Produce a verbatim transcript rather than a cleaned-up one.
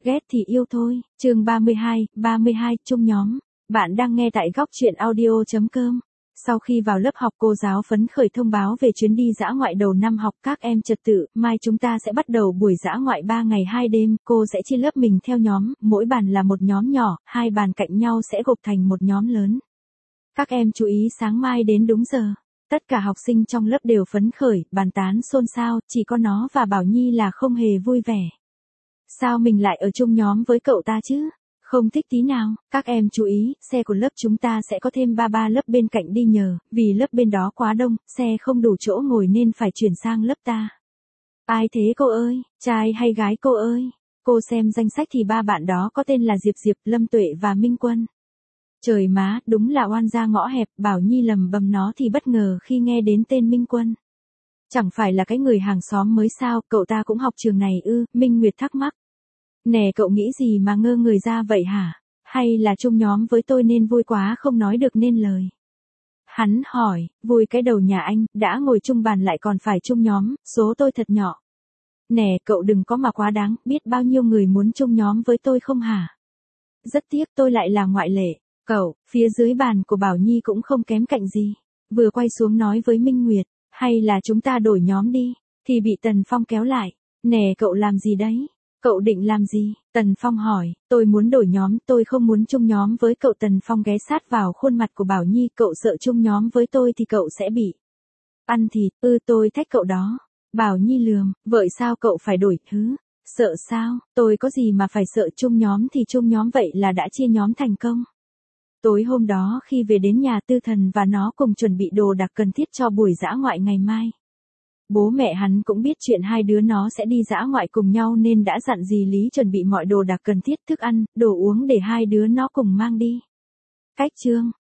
Ghét thì yêu thôi, chương ba mươi hai, ba mươi hai, chung nhóm. Bạn đang nghe tại góc truyện audio.com. Sau khi vào lớp học, cô giáo phấn khởi thông báo về chuyến đi dã ngoại đầu năm học. Các em trật tự, mai chúng ta sẽ bắt đầu buổi dã ngoại ba ngày hai đêm. Cô sẽ chia lớp mình theo nhóm, mỗi bàn là một nhóm nhỏ, hai bàn cạnh nhau sẽ gộp thành một nhóm lớn. Các em chú ý sáng mai đến đúng giờ. Tất cả học sinh trong lớp đều phấn khởi, bàn tán xôn xao, chỉ có nó và Bảo Nhi là không hề vui vẻ. Sao mình lại ở chung nhóm với cậu ta chứ? Không thích tí nào. Các em chú ý, xe của lớp chúng ta sẽ có thêm ba ba lớp bên cạnh đi nhờ, vì lớp bên đó quá đông, xe không đủ chỗ ngồi nên phải chuyển sang lớp ta. Ai thế cô ơi? Trai hay gái cô ơi? Cô xem danh sách thì ba bạn đó có tên là Diệp Diệp, Lâm Tuệ và Minh Quân. Trời má, đúng là oan gia ngõ hẹp. Bảo Nhi lầm bầm nó thì bất ngờ khi nghe đến tên Minh Quân. Chẳng phải là cái người hàng xóm mới sao, cậu ta cũng học trường này ư? Minh Nguyệt thắc mắc. Nè, cậu nghĩ gì mà ngơ người ra vậy hả? Hay là chung nhóm với tôi nên vui quá không nói được nên lời? Hắn hỏi, vui cái đầu nhà anh, đã ngồi chung bàn lại còn phải chung nhóm, số tôi thật nhỏ. Nè, cậu đừng có mà quá đáng, biết bao nhiêu người muốn chung nhóm với tôi không hả? Rất tiếc tôi lại là ngoại lệ. Cậu, phía dưới bàn của Bảo Nhi cũng không kém cạnh gì. Vừa quay xuống nói với Minh Nguyệt, hay là chúng ta đổi nhóm đi, thì bị Tần Phong kéo lại. Nè, cậu làm gì đấy? Cậu định làm gì? Tần Phong hỏi, tôi muốn đổi nhóm, tôi không muốn chung nhóm với cậu. Tần Phong ghé sát vào khuôn mặt của Bảo Nhi, cậu sợ chung nhóm với tôi thì cậu sẽ bị ăn thịt, ư tôi thách cậu đó. Bảo Nhi lườm, vậy sao cậu phải đổi thứ? Sợ sao? Tôi có gì mà phải sợ, chung nhóm thì chung nhóm, vậy là đã chia nhóm thành công. Tối hôm đó khi về đến nhà, Tư Thần và nó cùng chuẩn bị đồ đạc cần thiết cho buổi dã ngoại ngày mai. Bố mẹ hắn cũng biết chuyện hai đứa nó sẽ đi dã ngoại cùng nhau nên đã dặn dì Lý chuẩn bị mọi đồ đạc cần thiết, thức ăn, đồ uống để hai đứa nó cùng mang đi. Cách chương